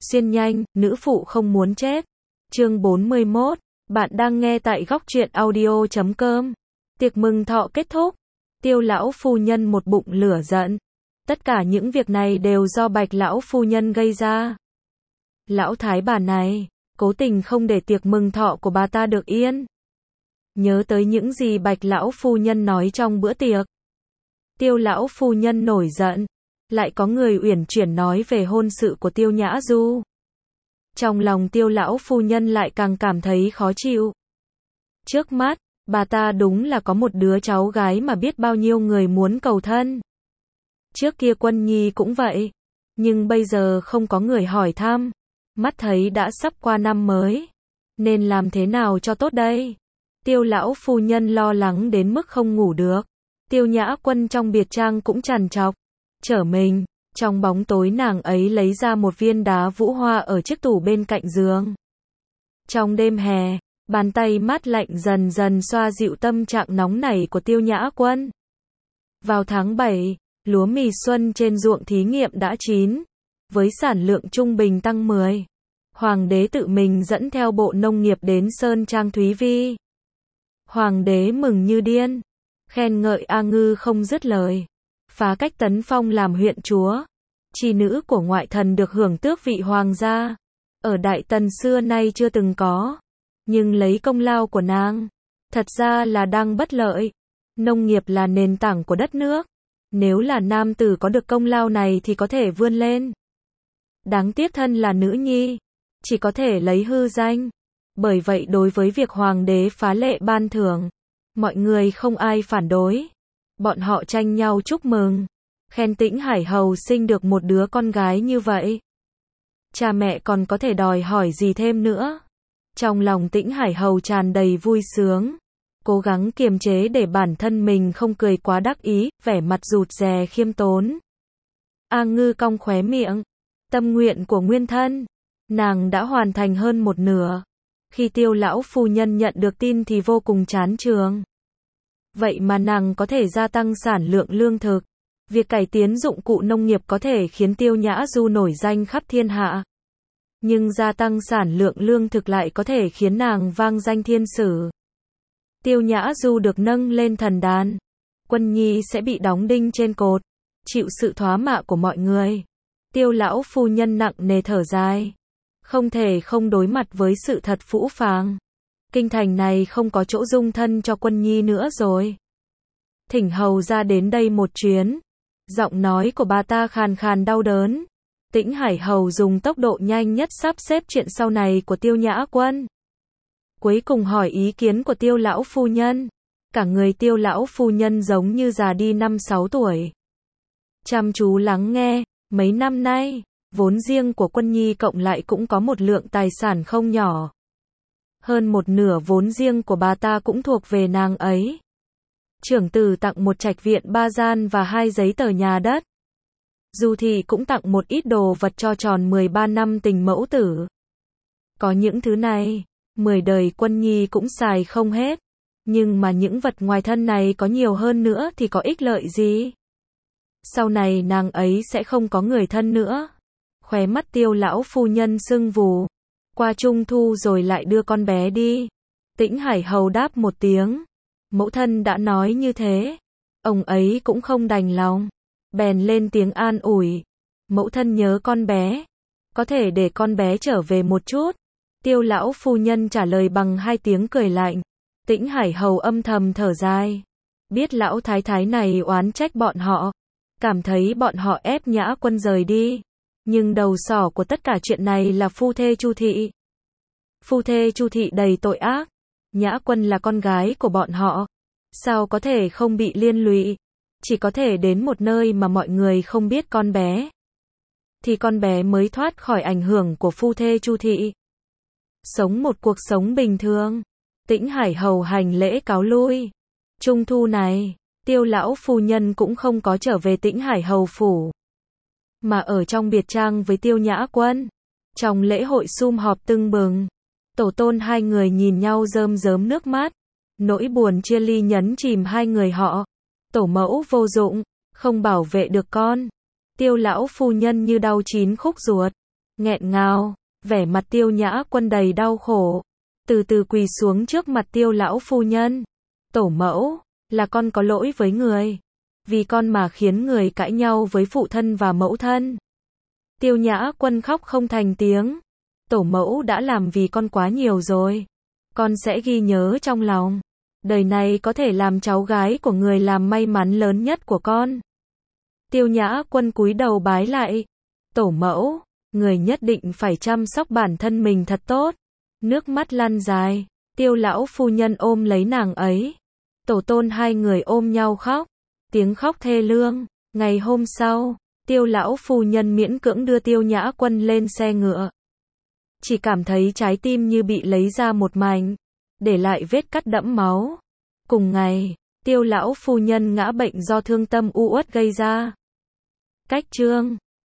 Xuyên nhanh, nữ phụ không muốn chết. Chương 41. Bạn đang nghe tại góc truyện audio.com. Tiệc mừng thọ kết thúc. Tiêu lão phu nhân một bụng lửa giận. Tất cả những việc này đều do Bạch lão phu nhân gây ra. Lão thái bà này, cố tình không để tiệc mừng thọ của bà ta được yên. Nhớ tới những gì Bạch lão phu nhân nói trong bữa tiệc. Tiêu lão phu nhân nổi giận. Lại có người uyển chuyển nói về hôn sự của Tiêu Nhã Du. Trong lòng Tiêu lão phu nhân lại càng cảm thấy khó chịu. Trước mắt, bà ta đúng là có một đứa cháu gái mà biết bao nhiêu người muốn cầu thân. Trước kia Quân Nhi cũng vậy. Nhưng bây giờ không có người hỏi thăm. Mắt thấy đã sắp qua năm mới. Nên làm thế nào cho tốt đây? Tiêu lão phu nhân lo lắng đến mức không ngủ được. Tiêu Nhã Quân trong biệt trang cũng trằn trọc. Trở mình, trong bóng tối nàng ấy lấy ra một viên đá vũ hoa ở chiếc tủ bên cạnh giường. Trong đêm hè, bàn tay mát lạnh dần dần xoa dịu tâm trạng nóng nảy của Tiêu Nhã Quân. Vào tháng 7, lúa mì xuân trên ruộng thí nghiệm đã chín, với sản lượng trung bình tăng 10. Hoàng đế tự mình dẫn theo Bộ Nông nghiệp đến Sơn Trang Thúy Vi. Hoàng đế mừng như điên, khen ngợi A Ngư không dứt lời. Phá cách tấn phong làm huyện chúa. Chi nữ của ngoại thần được hưởng tước vị hoàng gia. Ở Đại Tần xưa nay chưa từng có. Nhưng lấy công lao của nàng, thật ra là đang bất lợi. Nông nghiệp là nền tảng của đất nước. Nếu là nam tử có được công lao này thì có thể vươn lên. Đáng tiếc thân là nữ nhi, chỉ có thể lấy hư danh. Bởi vậy đối với việc hoàng đế phá lệ ban thưởng, mọi người không ai phản đối. Bọn họ tranh nhau chúc mừng, khen Tĩnh Hải Hầu sinh được một đứa con gái như vậy. Cha mẹ còn có thể đòi hỏi gì thêm nữa. Trong lòng Tĩnh Hải Hầu tràn đầy vui sướng, cố gắng kiềm chế để bản thân mình không cười quá đắc ý, vẻ mặt rụt rè khiêm tốn. A Ngư cong khóe miệng, tâm nguyện của nguyên thân, nàng đã hoàn thành hơn một nửa. Khi Tiêu lão phu nhân nhận được tin thì vô cùng chán chường. Vậy mà nàng có thể gia tăng sản lượng lương thực. Việc cải tiến dụng cụ nông nghiệp có thể khiến Tiêu Nhã Du nổi danh khắp thiên hạ. Nhưng gia tăng sản lượng lương thực lại có thể khiến nàng vang danh thiên sử. Tiêu Nhã Du được nâng lên thần đàn. Quân Nhi sẽ bị đóng đinh trên cột, chịu sự thoá mạ của mọi người. Tiêu lão phu nhân nặng nề thở dài. Không thể không đối mặt với sự thật phũ phàng. Kinh thành này không có chỗ dung thân cho Quân Nhi nữa rồi. Thỉnh hầu ra đến đây một chuyến. Giọng nói của bà ta khàn khàn đau đớn. Tĩnh Hải Hầu dùng tốc độ nhanh nhất sắp xếp chuyện sau này của Tiêu Nhã Quân. Cuối cùng hỏi ý kiến của Tiêu lão phu nhân. Cả người Tiêu lão phu nhân giống như già đi 5-6 tuổi. Chăm chú lắng nghe, mấy năm nay, vốn riêng của Quân Nhi cộng lại cũng có một lượng tài sản không nhỏ. Hơn một nửa vốn riêng của bà ta cũng thuộc về nàng ấy. Trưởng tử tặng một trạch viện 3 gian và 2 giấy tờ nhà đất. Du thị cũng tặng một ít đồ vật cho tròn 13 năm tình mẫu tử. Có những thứ này, 10 đời Quân Nhi cũng xài không hết. Nhưng mà những vật ngoài thân này có nhiều hơn nữa thì có ích lợi gì? Sau này nàng ấy sẽ không có người thân nữa. Khóe mắt Tiêu lão phu nhân sưng vù. Qua Trung Thu rồi lại đưa con bé đi. Tĩnh Hải Hầu đáp một tiếng. Mẫu thân đã nói như thế. Ông ấy cũng không đành lòng. Bèn lên tiếng an ủi. Mẫu thân nhớ con bé. Có thể để con bé trở về một chút. Tiêu lão phu nhân trả lời bằng 2 tiếng cười lạnh. Tĩnh Hải Hầu âm thầm thở dài. Biết lão thái thái này oán trách bọn họ. Cảm thấy bọn họ ép Nhã Quân rời đi. Nhưng đầu sỏ của tất cả chuyện này là phu thê Chu thị. Phu thê Chu thị đầy tội ác. Nhã Quân là con gái của bọn họ. Sao có thể không bị liên lụy? Chỉ có thể đến một nơi mà mọi người không biết con bé. Thì con bé mới thoát khỏi ảnh hưởng của phu thê Chu thị. Sống một cuộc sống bình thường. Tĩnh Hải Hầu hành lễ cáo lui. Trung thu này, Tiêu lão phu nhân cũng không có trở về Tĩnh Hải Hầu phủ. Mà ở trong biệt trang với Tiêu Nhã Quân. Trong lễ hội sum họp tưng bừng. Tổ tôn hai người nhìn nhau rơm rớm nước mắt. Nỗi buồn chia ly nhấn chìm hai người họ. Tổ mẫu vô dụng, không bảo vệ được con. Tiêu lão phu nhân như đau chín khúc ruột. nghẹn ngào, vẻ mặt Tiêu Nhã Quân đầy đau khổ, từ từ quỳ xuống trước mặt Tiêu lão phu nhân. Tổ mẫu, là con có lỗi với người, vì con mà khiến người cãi nhau với phụ thân và mẫu thân. Tiêu Nhã Quân khóc không thành tiếng. Tổ mẫu đã làm vì con quá nhiều rồi, con sẽ ghi nhớ trong lòng. Đời này có thể làm cháu gái của người làm may mắn lớn nhất của con. Tiêu Nhã Quân cúi đầu bái lại. Tổ mẫu, người nhất định phải chăm sóc bản thân mình thật tốt. Nước mắt lăn dài, Tiêu lão phu nhân ôm lấy nàng ấy. Tổ tôn hai người ôm nhau khóc, tiếng khóc thê lương. Ngày hôm sau, Tiêu lão phu nhân miễn cưỡng đưa Tiêu Nhã Quân lên xe ngựa. Chỉ cảm thấy trái tim như bị lấy ra một mảnh, để lại vết cắt đẫm máu. Cùng ngày, Tiêu lão phu nhân ngã bệnh do thương tâm u uất gây ra. Cách chương